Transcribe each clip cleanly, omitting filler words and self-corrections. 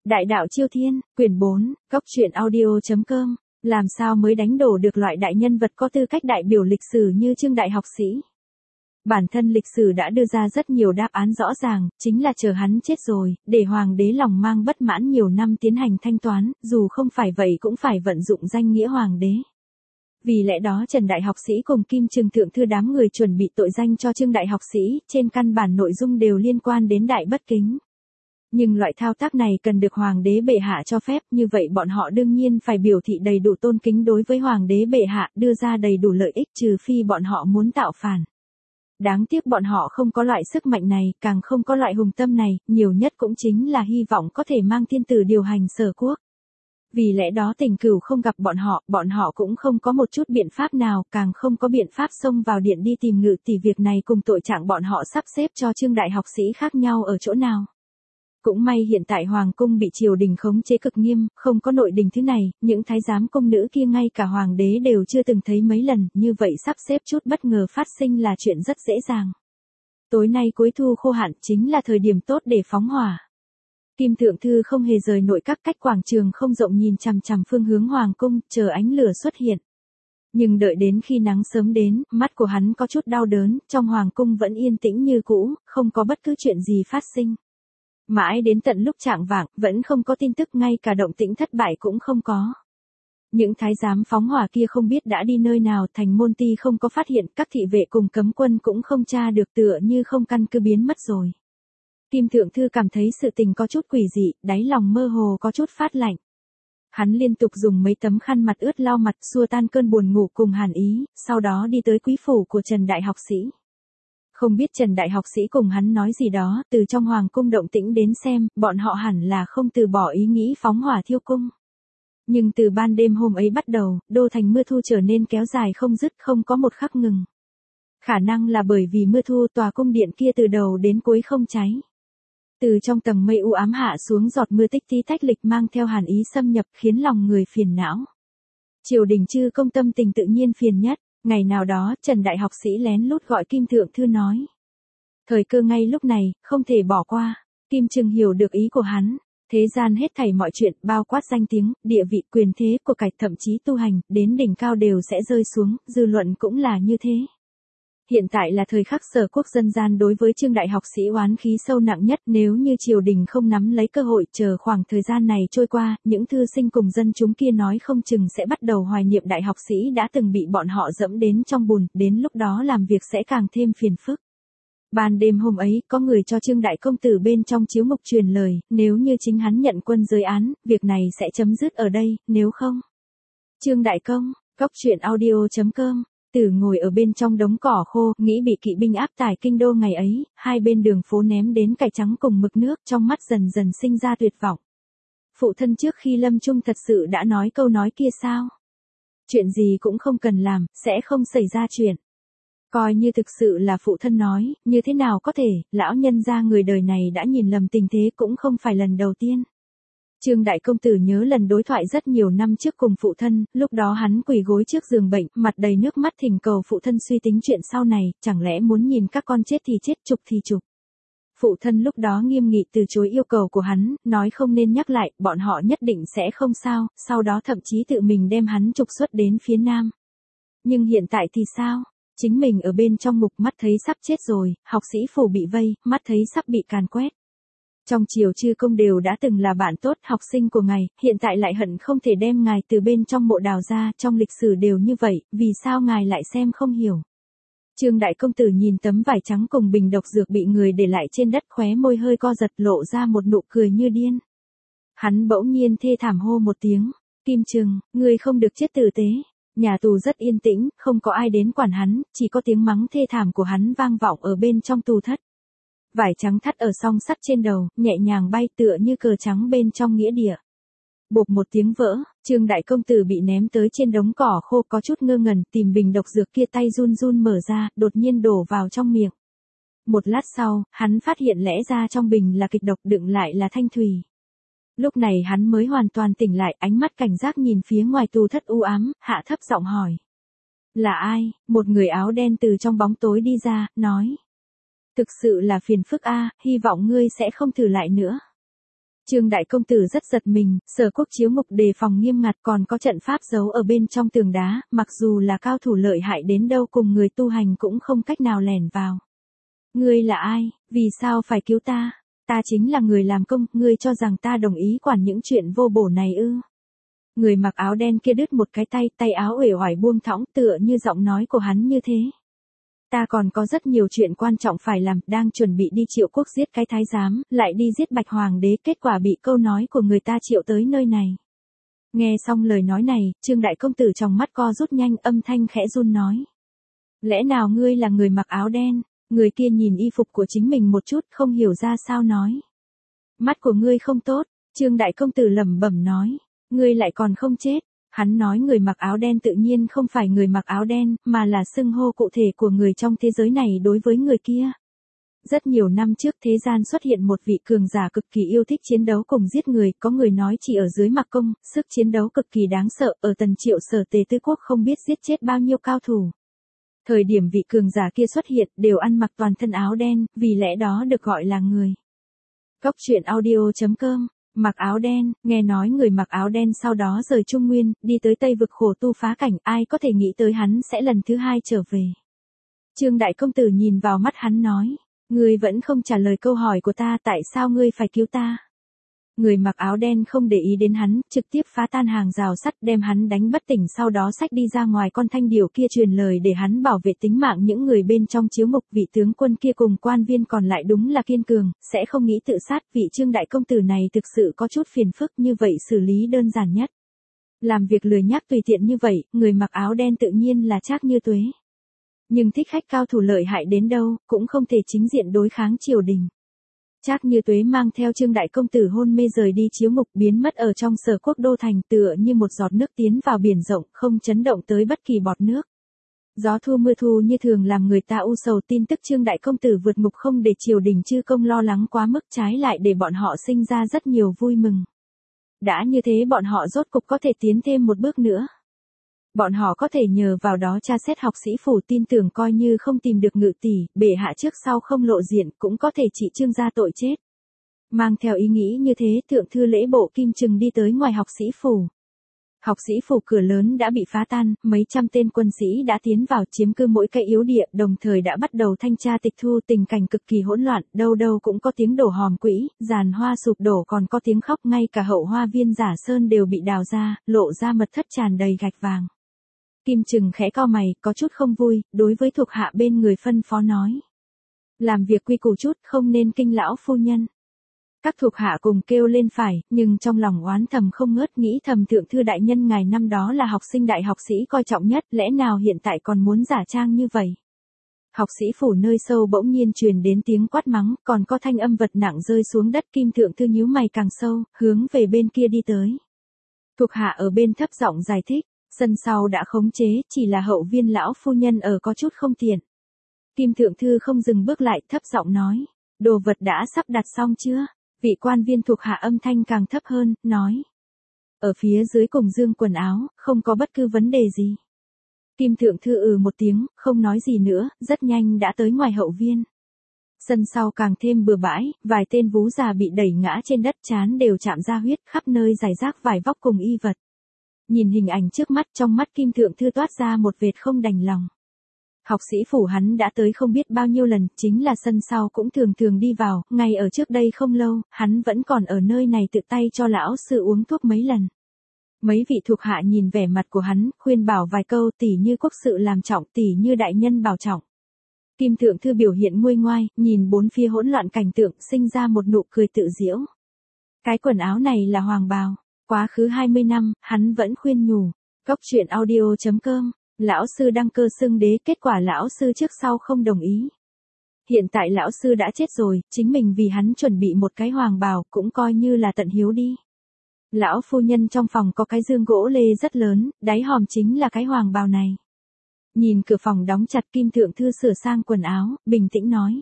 Đại đạo Chiêu Thiên, quyển 4, góc truyện audio.com, làm sao mới đánh đổ được loại đại nhân vật có tư cách đại biểu lịch sử như Trương Đại học sĩ. Bản thân lịch sử đã đưa ra rất nhiều đáp án rõ ràng, chính là chờ hắn chết rồi, để hoàng đế lòng mang bất mãn nhiều năm tiến hành thanh toán, dù không phải vậy cũng phải vận dụng danh nghĩa hoàng đế. Vì lẽ đó Trần Đại học sĩ cùng Kim Trừng thượng thư đám người chuẩn bị tội danh cho Trương Đại học sĩ, trên căn bản nội dung đều liên quan đến đại bất kính. Nhưng loại thao tác này cần được hoàng đế bệ hạ cho phép, như vậy bọn họ đương nhiên phải biểu thị đầy đủ tôn kính đối với hoàng đế bệ hạ, đưa ra đầy đủ lợi ích, trừ phi bọn họ muốn tạo phản. Đáng tiếc bọn họ không có loại sức mạnh này, càng không có loại hùng tâm này, nhiều nhất cũng chính là hy vọng có thể mang thiên tử điều hành Sở quốc. Vì lẽ đó Tình Cửu không gặp bọn họ cũng không có một chút biện pháp nào, càng không có biện pháp xông vào điện đi tìm Ngự tỷ. Việc này cùng tội trạng bọn họ sắp xếp cho Trương Đại học sĩ khác nhau ở chỗ nào. Cũng may hiện tại hoàng cung bị triều đình khống chế cực nghiêm, không có nội đình thứ này, những thái giám cung nữ kia ngay cả hoàng đế đều chưa từng thấy mấy lần, như vậy sắp xếp chút bất ngờ phát sinh là chuyện rất dễ dàng. Tối nay cuối thu khô hạn chính là thời điểm tốt để phóng hỏa. Kim thượng thư không hề rời nội các, cách quảng trường không rộng nhìn chằm chằm phương hướng hoàng cung, chờ ánh lửa xuất hiện. Nhưng đợi đến khi nắng sớm đến, mắt của hắn có chút đau đớn, trong hoàng cung vẫn yên tĩnh như cũ, không có bất cứ chuyện gì phát sinh. Mãi đến tận lúc chạng vạng, vẫn không có tin tức, ngay cả động tĩnh thất bại cũng không có. Những thái giám phóng hỏa kia không biết đã đi nơi nào, thành môn ti không có phát hiện, các thị vệ cùng cấm quân cũng không tra được, tựa như không căn cứ biến mất rồi. Kim thượng thư cảm thấy sự tình có chút quỷ dị, đáy lòng mơ hồ có chút phát lạnh. Hắn liên tục dùng mấy tấm khăn mặt ướt lau mặt, xua tan cơn buồn ngủ cùng hàn ý, sau đó đi tới quý phủ của Trần Đại học sĩ. Không biết Trần Đại học sĩ cùng hắn nói gì đó, từ trong hoàng cung động tĩnh đến xem, bọn họ hẳn là không từ bỏ ý nghĩ phóng hỏa thiêu cung. Nhưng từ ban đêm hôm ấy bắt đầu, đô thành mưa thu trở nên kéo dài không dứt, không có một khắc ngừng. Khả năng là bởi vì mưa thu, tòa cung điện kia từ đầu đến cuối không cháy. Từ trong tầng mây u ám hạ xuống giọt mưa tích tí tách lịch, mang theo hàn ý xâm nhập, khiến lòng người phiền não. Triều đình chư công tâm tình tự nhiên phiền nhất. Ngày nào đó, Trần Đại học sĩ lén lút gọi Kim thượng thư nói. Thời cơ ngay lúc này, không thể bỏ qua. Kim Trừng hiểu được ý của hắn. Thế gian hết thảy mọi chuyện, bao quát danh tiếng, địa vị, quyền thế của cải, thậm chí tu hành, đến đỉnh cao đều sẽ rơi xuống, dư luận cũng là như thế. Hiện tại là thời khắc Sở quốc dân gian đối với Trương Đại học sĩ oán khí sâu nặng nhất, nếu như triều đình không nắm lấy cơ hội, chờ khoảng thời gian này trôi qua, những thư sinh cùng dân chúng kia nói không chừng sẽ bắt đầu hoài niệm Đại học sĩ đã từng bị bọn họ dẫm đến trong bùn, đến lúc đó làm việc sẽ càng thêm phiền phức. Ban đêm hôm ấy, có người cho Trương Đại công tử bên trong chiếu mục truyền lời, nếu như chính hắn nhận quân giới án, việc này sẽ chấm dứt ở đây, nếu không. Trương Đại công, góc truyện audio.com. Tử ngồi ở bên trong đống cỏ khô, nghĩ bị kỵ binh áp tải kinh đô ngày ấy, hai bên đường phố ném đến cải trắng cùng mực nước, trong mắt dần dần sinh ra tuyệt vọng. Phụ thân trước khi lâm chung thật sự đã nói câu nói kia sao? Chuyện gì cũng không cần làm, sẽ không xảy ra chuyện. Coi như thực sự là phụ thân nói, như thế nào có thể, lão nhân gia người đời này đã nhìn lầm tình thế cũng không phải lần đầu tiên. Trương Đại công tử nhớ lần đối thoại rất nhiều năm trước cùng phụ thân, lúc đó hắn quỳ gối trước giường bệnh, mặt đầy nước mắt thỉnh cầu phụ thân suy tính chuyện sau này, chẳng lẽ muốn nhìn các con chết thì chết, trục thì trục. Phụ thân lúc đó nghiêm nghị từ chối yêu cầu của hắn, nói không nên nhắc lại, bọn họ nhất định sẽ không sao, sau đó thậm chí tự mình đem hắn trục xuất đến phía nam. Nhưng hiện tại thì sao? Chính mình ở bên trong ngục, mắt thấy sắp chết rồi, học sĩ phủ bị vây, mắt thấy sắp bị càn quét. Trong triều chư công đều đã từng là bạn tốt, học sinh của ngài, hiện tại lại hận không thể đem ngài từ bên trong mộ đào ra, trong lịch sử đều như vậy, vì sao ngài lại xem không hiểu. Trương Đại công tử nhìn tấm vải trắng cùng bình độc dược bị người để lại trên đất, khóe môi hơi co giật, lộ ra một nụ cười như điên. Hắn bỗng nhiên thê thảm hô một tiếng, Kim Trừng, ngươi không được chết tử tế. Nhà tù rất yên tĩnh, không có ai đến quản hắn, chỉ có tiếng mắng thê thảm của hắn vang vọng ở bên trong tù thất. Vải trắng thắt ở song sắt trên đầu, nhẹ nhàng bay tựa như cờ trắng bên trong nghĩa địa. Bộp một tiếng vỡ, Trương Đại công tử bị ném tới trên đống cỏ khô, có chút ngơ ngẩn, tìm bình độc dược kia, tay run run mở ra, đột nhiên đổ vào trong miệng. Một lát sau, hắn phát hiện lẽ ra trong bình là kịch độc, đựng lại là thanh thủy. Lúc này hắn mới hoàn toàn tỉnh lại, ánh mắt cảnh giác nhìn phía ngoài tù thất u ám, hạ thấp giọng hỏi. Là ai? Một người áo đen từ trong bóng tối đi ra, nói. Thực sự là phiền phức a, hy vọng ngươi sẽ không thử lại nữa. Trương đại công tử rất giật mình, Sở Quốc chiếu ngục đề phòng nghiêm ngặt, còn có trận pháp giấu ở bên trong tường đá, mặc dù là cao thủ lợi hại đến đâu cùng người tu hành cũng không cách nào lẻn vào. Ngươi là ai, vì sao phải cứu ta? Ta chính là người làm công, ngươi cho rằng ta đồng ý quản những chuyện vô bổ này ư? Người mặc áo đen kia đứt một cái tay áo uể oải buông thõng, tựa như giọng nói của hắn như thế. Ta còn có rất nhiều chuyện quan trọng phải làm, đang chuẩn bị đi Triệu Quốc giết cái thái giám, lại đi giết Bạch Hoàng đế, kết quả bị câu nói của người ta triệu tới nơi này. Nghe xong lời nói này, Trương đại công tử trong mắt co rút nhanh, âm thanh khẽ run nói. Lẽ nào ngươi là người mặc áo đen? Người kia nhìn y phục của chính mình một chút, không hiểu ra sao nói. Mắt của ngươi không tốt, Trương đại công tử lẩm bẩm nói. Ngươi lại còn không chết. Hắn nói người mặc áo đen tự nhiên không phải người mặc áo đen, mà là xưng hô cụ thể của người trong thế giới này đối với người kia. Rất nhiều năm trước thế gian xuất hiện một vị cường giả cực kỳ yêu thích chiến đấu cùng giết người, có người nói chỉ ở dưới mặc công, sức chiến đấu cực kỳ đáng sợ, ở Tần Triệu Sở Tề Tư Quốc không biết giết chết bao nhiêu cao thủ. Thời điểm vị cường giả kia xuất hiện đều ăn mặc toàn thân áo đen, vì lẽ đó được gọi là người. Góc truyện audio.com. Mặc áo đen, nghe nói người mặc áo đen sau đó rời Trung Nguyên, đi tới Tây Vực khổ tu phá cảnh, ai có thể nghĩ tới hắn sẽ lần thứ hai trở về. Trương đại công tử nhìn vào mắt hắn nói, ngươi vẫn không trả lời câu hỏi của ta, tại sao ngươi phải cứu ta? Người mặc áo đen không để ý đến hắn, trực tiếp phá tan hàng rào sắt đem hắn đánh bất tỉnh, sau đó xách đi ra ngoài. Con thanh điểu kia truyền lời để hắn bảo vệ tính mạng những người bên trong chiếu ngục. Vị tướng quân kia cùng quan viên còn lại đúng là kiên cường, sẽ không nghĩ tự sát. Vị Trương đại công tử này thực sự có chút phiền phức, như vậy xử lý đơn giản nhất. Làm việc lười nhác tùy tiện như vậy, người mặc áo đen tự nhiên là Trác Như Tuế. Nhưng thích khách cao thủ lợi hại đến đâu, cũng không thể chính diện đối kháng triều đình. Trác Như Tuế mang theo Trương đại công tử hôn mê rời đi chiếu ngục, biến mất ở trong Sở Quốc đô thành, tựa như một giọt nước tiến vào biển rộng, không chấn động tới bất kỳ bọt nước. Gió thu mưa thu như thường làm người ta u sầu, tin tức Trương đại công tử vượt ngục không để triều đình chư công lo lắng quá mức, trái lại để bọn họ sinh ra rất nhiều vui mừng. Đã như thế bọn họ rốt cục có thể tiến thêm một bước nữa. Bọn họ có thể nhờ vào đó tra xét học sĩ phủ, tin tưởng coi như không tìm được Ngự tỷ, bệ hạ trước sau không lộ diện, cũng có thể trị Trương gia tội chết. Mang theo ý nghĩ như thế, thượng thư lễ bộ Kim Trừng đi tới ngoài học sĩ phủ. Học sĩ phủ cửa lớn đã bị phá tan, mấy trăm tên quân sĩ đã tiến vào chiếm cư mỗi cái yếu địa, đồng thời đã bắt đầu thanh tra tịch thu, tình cảnh cực kỳ hỗn loạn, đâu đâu cũng có tiếng đổ hòm quỹ, giàn hoa sụp đổ, còn có tiếng khóc, ngay cả hậu hoa viên Giả Sơn đều bị đào ra, lộ ra mật thất tràn đầy gạch vàng. Kim Trừng khẽ cau mày, có chút không vui, đối với thuộc hạ bên người phân phó nói. Làm việc quy củ chút, không nên kinh lão phu nhân. Các thuộc hạ cùng kêu lên phải, nhưng trong lòng oán thầm không ngớt, nghĩ thầm thượng thư đại nhân ngài năm đó là học sinh đại học sĩ coi trọng nhất, lẽ nào hiện tại còn muốn giả trang như vậy. Học sĩ phủ nơi sâu bỗng nhiên truyền đến tiếng quát mắng, còn có thanh âm vật nặng rơi xuống đất. Kim thượng thư nhíu mày càng sâu, hướng về bên kia đi tới. Thuộc hạ ở bên thấp giọng giải thích. Sân sau đã khống chế, chỉ là hậu viên lão phu nhân ở có chút không tiện. Kim thượng thư không dừng bước lại, thấp giọng nói. Đồ vật đã sắp đặt xong chưa? Vị quan viên thuộc hạ âm thanh càng thấp hơn, nói. Ở phía dưới cùng dương quần áo, không có bất cứ vấn đề gì. Kim thượng thư một tiếng, không nói gì nữa, rất nhanh đã tới ngoài hậu viên. Sân sau càng thêm bừa bãi, vài tên vú già bị đẩy ngã trên đất, trán đều chạm ra huyết, khắp nơi rải rác vải vóc cùng y vật. Nhìn hình ảnh trước mắt, trong mắt Kim thượng thư toát ra một vệt không đành lòng. Học sĩ phủ hắn đã tới không biết bao nhiêu lần, chính là sân sau cũng thường thường đi vào, ngay ở trước đây không lâu, hắn vẫn còn ở nơi này tự tay cho lão sư uống thuốc mấy lần. Mấy vị thuộc hạ nhìn vẻ mặt của hắn, khuyên bảo vài câu, tỷ như quốc sự làm trọng, tỷ như đại nhân bảo trọng. Kim thượng thư biểu hiện nguôi ngoai, nhìn bốn phía hỗn loạn cảnh tượng, sinh ra một nụ cười tự giễu. Cái quần áo này là hoàng bào. Quá khứ 20 năm, hắn vẫn khuyên nhủ. Góc truyện audio.com. Lão sư đăng cơ xưng đế, kết quả lão sư trước sau không đồng ý. Hiện tại lão sư đã chết rồi, chính mình vì hắn chuẩn bị một cái hoàng bào, cũng coi như là tận hiếu đi. Lão phu nhân trong phòng có cái giường gỗ lê rất lớn, đáy hòm chính là cái hoàng bào này. Nhìn cửa phòng đóng chặt, Kim thượng thư sửa sang quần áo, bình tĩnh nói.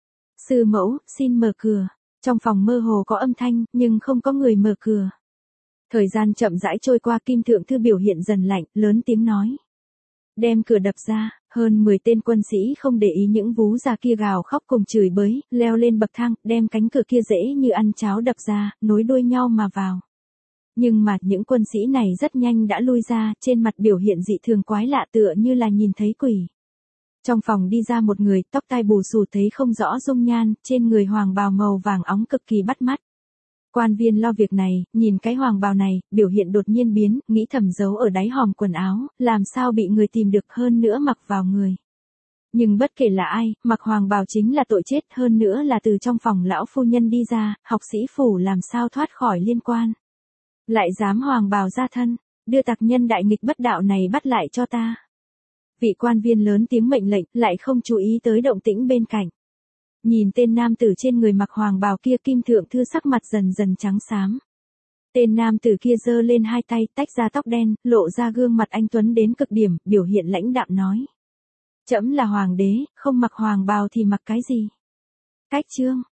Sư mẫu, xin mở cửa. Trong phòng mơ hồ có âm thanh, nhưng không có người mở cửa. Thời gian chậm rãi trôi qua, Kim thượng thư biểu hiện dần lạnh, lớn tiếng nói. Đem cửa đập ra, Hơn 10 tên quân sĩ không để ý những vú già kia gào khóc cùng chửi bới, leo lên bậc thang, đem cánh cửa kia dễ như ăn cháo đập ra, nối đuôi nhau mà vào. Nhưng mà những quân sĩ này rất nhanh đã lui ra, trên mặt biểu hiện dị thường quái lạ tựa như là nhìn thấy quỷ. Trong phòng đi ra một người, tóc tai bù xù thấy không rõ dung nhan, trên người hoàng bào màu vàng óng cực kỳ bắt mắt. Quan viên lo việc này, nhìn cái hoàng bào này, biểu hiện đột nhiên biến, nghĩ thầm giấu ở đáy hòm quần áo, làm sao bị người tìm được hơn nữa mặc vào người. Nhưng bất kể là ai, mặc hoàng bào chính là tội chết, hơn nữa là từ trong phòng lão phu nhân đi ra, học sĩ phủ làm sao thoát khỏi liên quan. Lại dám hoàng bào ra thân, đưa tặc nhân đại nghịch bất đạo này bắt lại cho ta. Vị quan viên lớn tiếng mệnh lệnh, lại không chú ý tới động tĩnh bên cạnh. Nhìn tên nam tử trên người mặc hoàng bào kia, Kim Thượng Thư sắc mặt dần dần trắng xám. Tên nam tử kia giơ lên hai tay, tách ra tóc đen, lộ ra gương mặt anh tuấn đến cực điểm, biểu hiện lãnh đạm nói. Trẫm là hoàng đế, không mặc hoàng bào thì mặc cái gì? Cách chương.